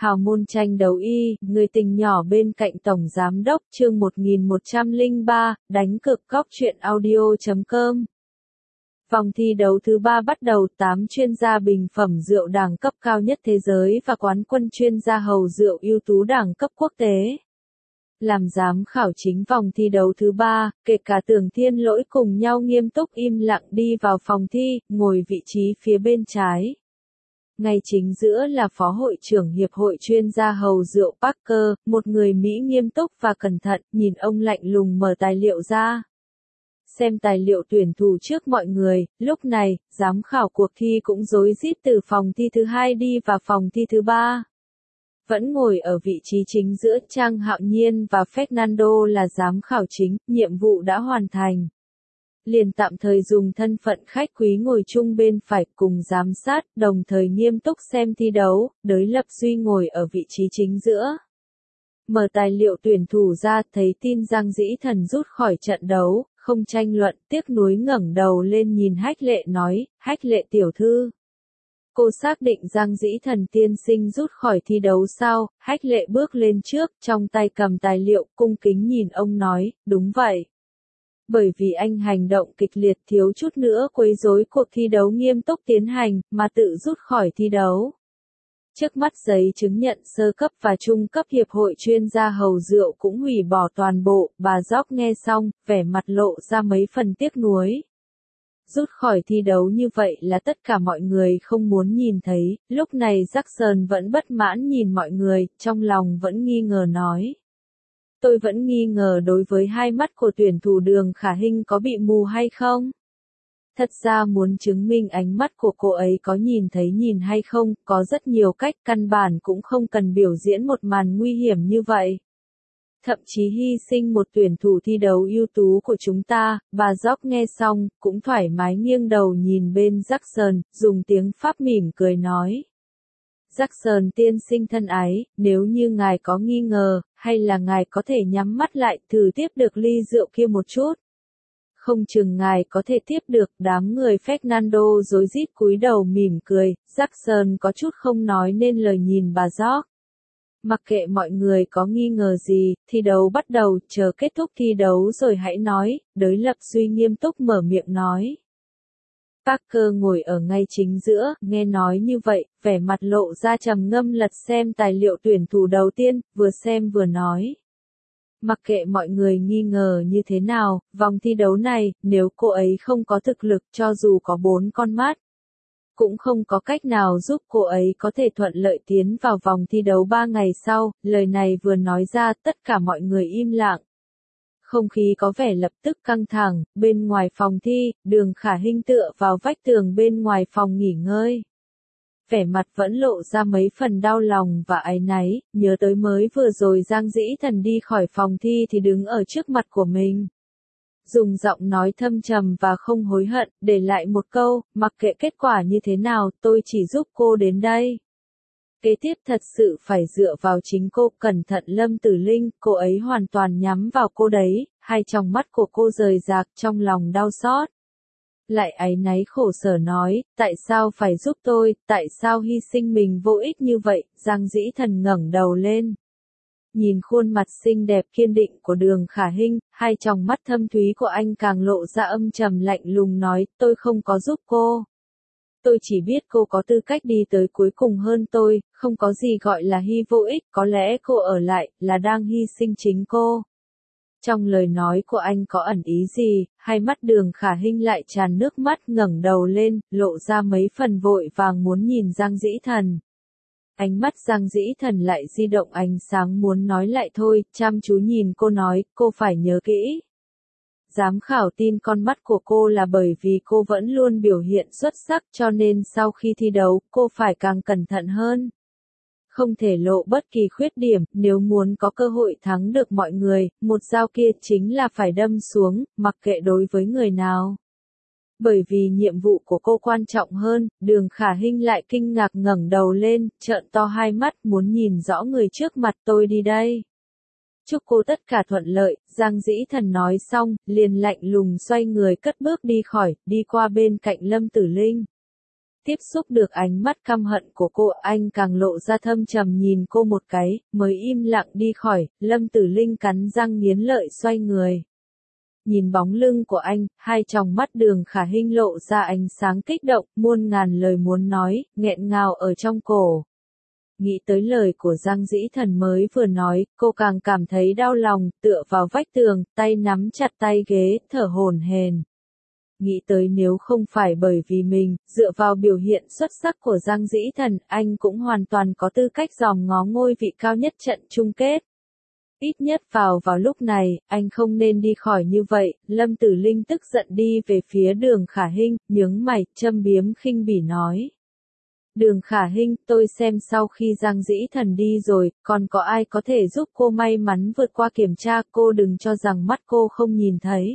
Hào môn tranh đấu y, người tình nhỏ bên cạnh Tổng Giám đốc chương 1103, đánh cược góc truyện audio.com. Vòng thi đấu thứ 3 bắt đầu, 8 chuyên gia bình phẩm rượu đẳng cấp cao nhất thế giới và quán quân chuyên gia hầu rượu ưu tú đẳng cấp quốc tế. Làm giám khảo chính vòng thi đấu thứ 3, kể cả Tưởng Thiên Lỗi cùng nhau nghiêm túc im lặng đi vào phòng thi, ngồi vị trí phía bên trái. Ngay chính giữa là Phó Hội trưởng Hiệp hội chuyên gia hầu rượu Parker, một người Mỹ nghiêm túc và cẩn thận, nhìn ông lạnh lùng mở tài liệu ra. Xem tài liệu tuyển thủ trước mọi người, lúc này, giám khảo cuộc thi cũng rối rít từ phòng thi thứ 2 đi vào phòng thi thứ 3. Vẫn ngồi ở vị trí chính giữa, Trang Hạo Nhiên và Fernando là giám khảo chính, nhiệm vụ đã hoàn thành. Liền tạm thời dùng thân phận khách quý ngồi chung bên phải cùng giám sát, đồng thời nghiêm túc xem thi đấu, Đới Lập Duy ngồi ở vị trí chính giữa. Mở tài liệu tuyển thủ ra, thấy tin Giang Dĩ Thần rút khỏi trận đấu, không tranh luận, tiếc nuối ngẩng đầu lên nhìn Hách Lệ nói, Hách Lệ tiểu thư. Cô xác định Giang Dĩ Thần tiên sinh rút khỏi thi đấu sao? Hách Lệ bước lên trước, trong tay cầm tài liệu, cung kính nhìn ông nói, đúng vậy. Bởi vì anh hành động kịch liệt thiếu chút nữa quấy rối cuộc thi đấu nghiêm túc tiến hành, mà tự rút khỏi thi đấu. Trước mắt giấy chứng nhận sơ cấp và trung cấp hiệp hội chuyên gia hầu rượu cũng hủy bỏ toàn bộ, bà Gióc nghe xong, vẻ mặt lộ ra mấy phần tiếc nuối. Rút khỏi thi đấu như vậy là tất cả mọi người không muốn nhìn thấy, lúc này Jackson vẫn bất mãn nhìn mọi người, trong lòng vẫn nghi ngờ nói. Tôi vẫn nghi ngờ đối với hai mắt của tuyển thủ Đường Khả Hinh có bị mù hay không? Thật ra muốn chứng minh ánh mắt của cô ấy có nhìn thấy nhìn hay không, có rất nhiều cách, căn bản cũng không cần biểu diễn một màn nguy hiểm như vậy. Thậm chí hy sinh một tuyển thủ thi đấu ưu tú của chúng ta, bà Gióc nghe xong, cũng thoải mái nghiêng đầu nhìn bên Jackson, dùng tiếng Pháp mỉm cười nói. Jackson tiên sinh thân ái, nếu như ngài có nghi ngờ, hay là ngài có thể nhắm mắt lại thử tiếp được ly rượu kia một chút. Không chừng ngài có thể tiếp được, đám người Fernando rối rít cúi đầu mỉm cười, Jackson có chút không nói nên lời nhìn bà Gióc. Mặc kệ mọi người có nghi ngờ gì, thi đấu bắt đầu, chờ kết thúc thi đấu rồi hãy nói, Đới Lập Duy nghiêm túc mở miệng nói. Parker ngồi ở ngay chính giữa, nghe nói như vậy, vẻ mặt lộ ra trầm ngâm lật xem tài liệu tuyển thủ đầu tiên, vừa xem vừa nói. Mặc kệ mọi người nghi ngờ như thế nào, vòng thi đấu này, nếu cô ấy không có thực lực cho dù có 4 con mắt, cũng không có cách nào giúp cô ấy có thể thuận lợi tiến vào vòng thi đấu 3 ngày sau, lời này vừa nói ra tất cả mọi người im lặng. Không khí có vẻ lập tức căng thẳng, bên ngoài phòng thi, Đường Khả Hinh tựa vào vách tường bên ngoài phòng nghỉ ngơi. Vẻ mặt vẫn lộ ra mấy phần đau lòng và áy náy, nhớ tới mới vừa rồi Giang Dĩ Thần đi khỏi phòng thi thì đứng ở trước mặt của mình. Dùng giọng nói thâm trầm và không hối hận, để lại một câu, mặc kệ kết quả như thế nào, tôi chỉ giúp cô đến đây. Kế tiếp thật sự phải dựa vào chính cô, cẩn thận Lâm Tử Linh, cô ấy hoàn toàn nhắm vào cô đấy, hai tròng mắt của cô rời rạc trong lòng đau xót. Lại áy náy khổ sở nói, tại sao phải giúp tôi, tại sao hy sinh mình vô ích như vậy, Giang Dĩ Thần ngẩng đầu lên. Nhìn khuôn mặt xinh đẹp kiên định của Đường Khả Hinh, hai tròng mắt thâm thúy của anh càng lộ ra âm trầm lạnh lùng nói, tôi không có giúp cô. Tôi chỉ biết cô có tư cách đi tới cuối cùng hơn tôi, không có gì gọi là hy vô ích, có lẽ cô ở lại, là đang hy sinh chính cô. Trong lời nói của anh có ẩn ý gì, hai mắt Đường Khả Hinh lại tràn nước mắt ngẩng đầu lên, lộ ra mấy phần vội vàng muốn nhìn Giang Dĩ Thần. Ánh mắt Giang Dĩ Thần lại di động ánh sáng muốn nói lại thôi, chăm chú nhìn cô nói, cô phải nhớ kỹ. Giám khảo tin con mắt của cô là bởi vì cô vẫn luôn biểu hiện xuất sắc cho nên sau khi thi đấu, cô phải càng cẩn thận hơn. Không thể lộ bất kỳ khuyết điểm, nếu muốn có cơ hội thắng được mọi người, một dao kia chính là phải đâm xuống, mặc kệ đối với người nào. Bởi vì nhiệm vụ của cô quan trọng hơn, Đường Khả Hinh lại kinh ngạc ngẩng đầu lên, trợn to hai mắt muốn nhìn rõ người trước mặt tôi đi đây. Chúc cô tất cả thuận lợi, Giang Dĩ Thần nói xong, liền lạnh lùng xoay người cất bước đi khỏi, đi qua bên cạnh Lâm Tử Linh. Tiếp xúc được ánh mắt căm hận của cô, anh càng lộ ra thâm trầm nhìn cô một cái, mới im lặng đi khỏi. Lâm Tử Linh cắn răng nghiến lợi xoay người. Nhìn bóng lưng của anh, hai tròng mắt Đường Khả Hinh lộ ra ánh sáng kích động, muôn ngàn lời muốn nói, nghẹn ngào ở trong cổ. Nghĩ tới lời của Giang Dĩ Thần mới vừa nói, cô càng cảm thấy đau lòng, tựa vào vách tường, tay nắm chặt tay ghế, thở hổn hển. Nghĩ tới nếu không phải bởi vì mình, dựa vào biểu hiện xuất sắc của Giang Dĩ Thần, anh cũng hoàn toàn có tư cách dòm ngó ngôi vị cao nhất trận chung kết. Ít nhất vào lúc này, anh không nên đi khỏi như vậy. Lâm Tử Linh tức giận đi về phía Đường Khả Hinh, nhướng mày, châm biếm khinh bỉ nói. Đường Khả Hinh, tôi xem sau khi Giang Dĩ Thần đi rồi, còn có ai có thể giúp cô may mắn vượt qua kiểm tra, cô đừng cho rằng mắt cô không nhìn thấy.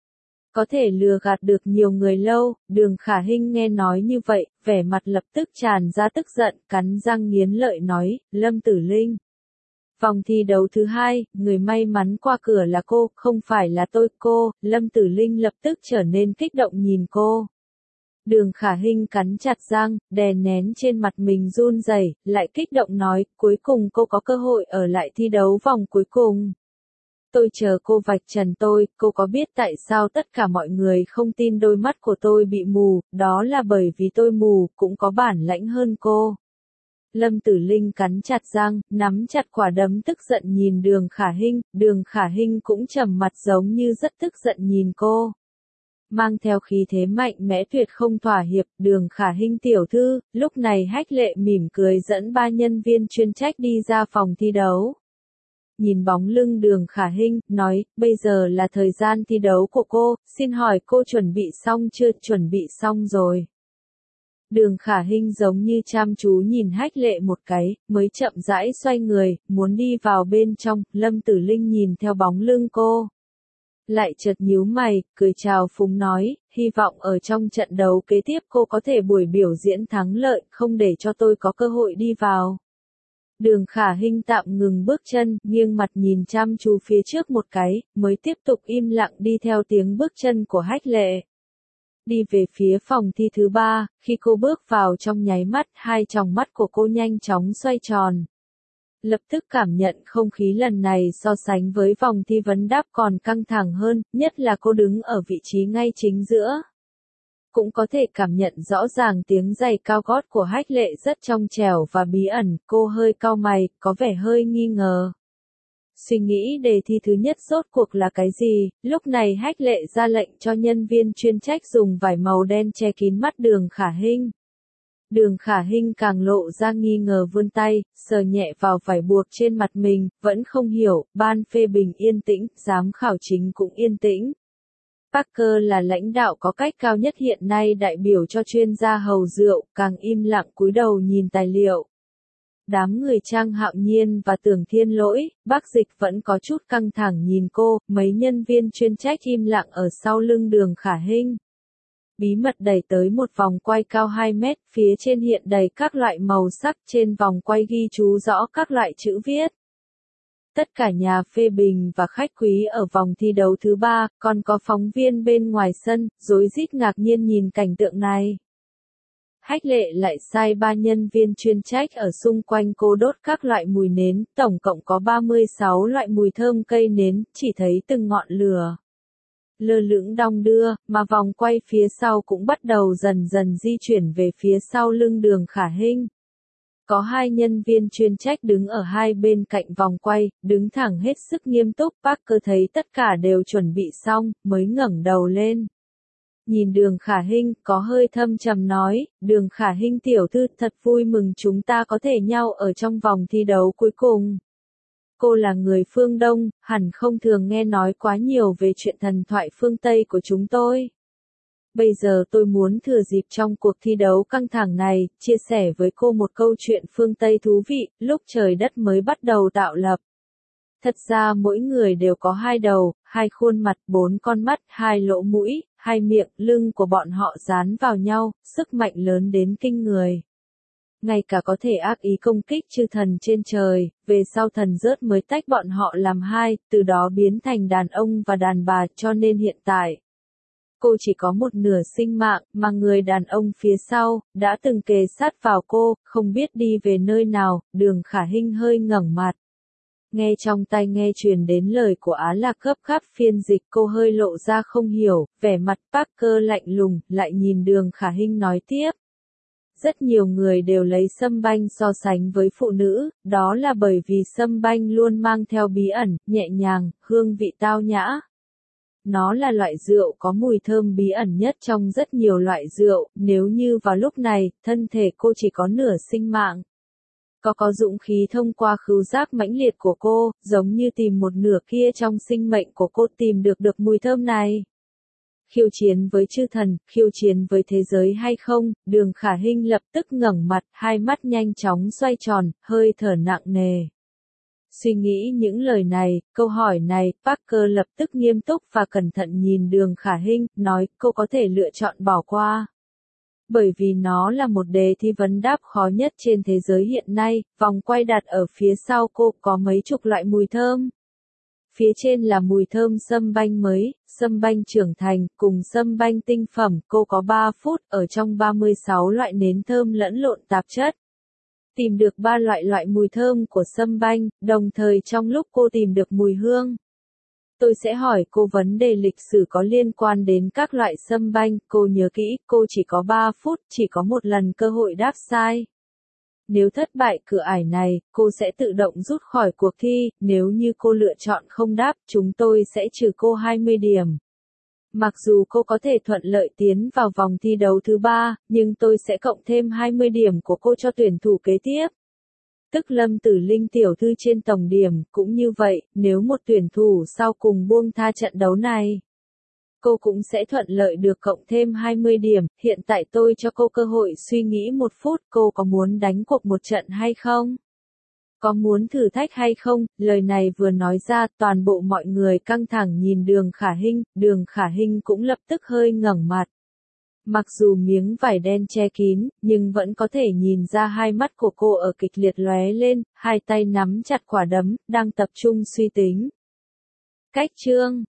Có thể lừa gạt được nhiều người lâu. Đường Khả Hinh nghe nói như vậy, vẻ mặt lập tức tràn ra tức giận, cắn răng nghiến lợi nói, Lâm Tử Linh. Vòng thi đấu thứ 2, người may mắn qua cửa là cô, không phải là tôi. Cô. Lâm Tử Linh lập tức trở nên kích động nhìn cô. Đường Khả Hinh cắn chặt răng, đè nén trên mặt mình run rẩy, lại kích động nói, cuối cùng cô có cơ hội ở lại thi đấu vòng cuối cùng. Tôi chờ cô vạch trần tôi, cô có biết tại sao tất cả mọi người không tin đôi mắt của tôi bị mù, đó là bởi vì tôi mù, cũng có bản lãnh hơn cô. Lâm Tử Linh cắn chặt răng, nắm chặt quả đấm tức giận nhìn Đường Khả Hinh, Đường Khả Hinh cũng trầm mặt giống như rất tức giận nhìn cô. Mang theo khí thế mạnh mẽ tuyệt không thỏa hiệp, Đường Khả Hinh tiểu thư, lúc này Hách Lệ mỉm cười dẫn 3 nhân viên chuyên trách đi ra phòng thi đấu. Nhìn bóng lưng Đường Khả Hinh, nói, bây giờ là thời gian thi đấu của cô, xin hỏi cô chuẩn bị xong chưa? Chuẩn bị xong rồi. Đường Khả Hinh giống như chăm chú nhìn Hách Lệ một cái, mới chậm rãi xoay người, muốn đi vào bên trong. Lâm Tử Linh nhìn theo bóng lưng cô, lại chợt nhíu mày, cười chào phúng nói, hy vọng ở trong trận đấu kế tiếp cô có thể buổi biểu diễn thắng lợi, không để cho tôi có cơ hội đi vào. Đường Khả Hinh tạm ngừng bước chân, nghiêng mặt nhìn chăm chú phía trước một cái, mới tiếp tục im lặng đi theo tiếng bước chân của Hách Lệ. Đi về phía phòng thi thứ 3, khi cô bước vào trong nháy mắt, hai tròng mắt của cô nhanh chóng xoay tròn. Lập tức cảm nhận không khí lần này so sánh với vòng thi vấn đáp còn căng thẳng hơn, nhất là cô đứng ở vị trí ngay chính giữa. Cũng có thể cảm nhận rõ ràng tiếng giày cao gót của Hách Lệ rất trong trẻo và bí ẩn, cô hơi cau mày, có vẻ hơi nghi ngờ. Suy nghĩ đề thi thứ nhất rốt cuộc là cái gì, lúc này Hách Lệ ra lệnh cho nhân viên chuyên trách dùng vải màu đen che kín mắt Đường Khả Hinh. Đường Khả Hinh càng lộ ra nghi ngờ vươn tay, sờ nhẹ vào vải buộc trên mặt mình, vẫn không hiểu, ban phê bình yên tĩnh, giám khảo chính cũng yên tĩnh. Parker là lãnh đạo có cách cao nhất hiện nay đại biểu cho chuyên gia hầu rượu, càng im lặng cúi đầu nhìn tài liệu. Đám người Trang Hạo Nhiên và Tưởng Thiên Lỗi, Bác Dịch vẫn có chút căng thẳng nhìn cô, mấy nhân viên chuyên trách im lặng ở sau lưng Đường Khả Hinh. Bí mật đẩy tới một vòng quay cao 2 mét, phía trên hiện đầy các loại màu sắc, trên vòng quay ghi chú rõ các loại chữ viết. Tất cả nhà phê bình và khách quý ở vòng thi đấu thứ 3, còn có phóng viên bên ngoài sân, rối rít ngạc nhiên nhìn cảnh tượng này. Hách Lệ lại sai 3 nhân viên chuyên trách ở xung quanh cô đốt các loại mùi nến, tổng cộng có 36 loại mùi thơm cây nến, chỉ thấy từng ngọn lửa lơ lửng đong đưa, mà vòng quay phía sau cũng bắt đầu dần dần di chuyển về phía sau lưng Đường Khả Hinh. Có 2 nhân viên chuyên trách đứng ở hai bên cạnh vòng quay, đứng thẳng hết sức nghiêm túc. Parker thấy tất cả đều chuẩn bị xong, mới ngẩng đầu lên. Nhìn Đường Khả Hinh, có hơi thâm trầm nói, Đường Khả Hinh tiểu thư, thật vui mừng chúng ta có thể nhau ở trong vòng thi đấu cuối cùng. Cô là người phương Đông, hẳn không thường nghe nói quá nhiều về chuyện thần thoại phương Tây của chúng tôi. Bây giờ tôi muốn thừa dịp trong cuộc thi đấu căng thẳng này, chia sẻ với cô một câu chuyện phương Tây thú vị, lúc trời đất mới bắt đầu tạo lập. Thật ra mỗi người đều có 2 đầu, 2 khuôn mặt, 4 con mắt, 2 lỗ mũi, 2 miệng, lưng của bọn họ dán vào nhau, sức mạnh lớn đến kinh người. Ngay cả có thể ác ý công kích chư thần trên trời, về sau thần rớt mới tách bọn họ làm 2, từ đó biến thành đàn ông và đàn bà, cho nên hiện tại cô chỉ có một nửa sinh mạng, mà người đàn ông phía sau, đã từng kề sát vào cô, không biết đi về nơi nào. Đường Khả Hinh hơi ngẩng mặt. Nghe trong tai nghe truyền đến lời của Á Lạc gấp gáp phiên dịch, cô hơi lộ ra không hiểu, vẻ mặt Parker lạnh lùng, lại nhìn Đường Khả Hinh nói tiếp. Rất nhiều người đều lấy Sâm Banh so sánh với phụ nữ, đó là bởi vì Sâm Banh luôn mang theo bí ẩn, nhẹ nhàng, hương vị tao nhã. Nó là loại rượu có mùi thơm bí ẩn nhất trong rất nhiều loại rượu, nếu như vào lúc này, thân thể cô chỉ có nửa sinh mạng. Có dũng khí thông qua khứu giác mãnh liệt của cô, giống như tìm một nửa kia trong sinh mệnh của cô tìm được mùi thơm này. Khiêu chiến với chư thần, khiêu chiến với thế giới hay không? Đường Khả Hinh lập tức ngẩng mặt, hai mắt nhanh chóng xoay tròn, hơi thở nặng nề. Suy nghĩ những lời này, câu hỏi này, Parker lập tức nghiêm túc và cẩn thận nhìn Đường Khả Hinh, nói cô có thể lựa chọn bỏ qua. Bởi vì nó là một đề thi vấn đáp khó nhất trên thế giới hiện nay, vòng quay đặt ở phía sau cô có mấy chục loại mùi thơm. Phía trên là mùi thơm Sâm Banh mới, Sâm Banh trưởng thành, cùng Sâm Banh tinh phẩm, cô có 3 phút, ở trong 36 loại nến thơm lẫn lộn tạp chất. Tìm được 3 loại mùi thơm của Sâm Banh, đồng thời trong lúc cô tìm được mùi hương. Tôi sẽ hỏi cô vấn đề lịch sử có liên quan đến các loại Sâm Banh, cô nhớ kỹ, cô chỉ có 3 phút, chỉ có một lần cơ hội đáp sai. Nếu thất bại cửa ải này, cô sẽ tự động rút khỏi cuộc thi, nếu như cô lựa chọn không đáp, chúng tôi sẽ trừ cô 20 điểm. Mặc dù cô có thể thuận lợi tiến vào vòng thi đấu thứ 3, nhưng tôi sẽ cộng thêm 20 điểm của cô cho tuyển thủ kế tiếp. Tức Lâm Tử Linh tiểu thư trên tổng điểm, cũng như vậy, nếu một tuyển thủ sau cùng buông tha trận đấu này, cô cũng sẽ thuận lợi được cộng thêm 20 điểm. Hiện tại tôi cho cô cơ hội suy nghĩ 1 phút, cô có muốn đánh cuộc một trận hay không? Có muốn thử thách hay không? Lời này vừa nói ra, toàn bộ mọi người căng thẳng nhìn Đường Khả Hinh, Đường Khả Hinh cũng lập tức hơi ngẩng mặt. Mặc dù miếng vải đen che kín, nhưng vẫn có thể nhìn ra hai mắt của cô ở kịch liệt lóe lên, hai tay nắm chặt quả đấm, đang tập trung suy tính. Cách chương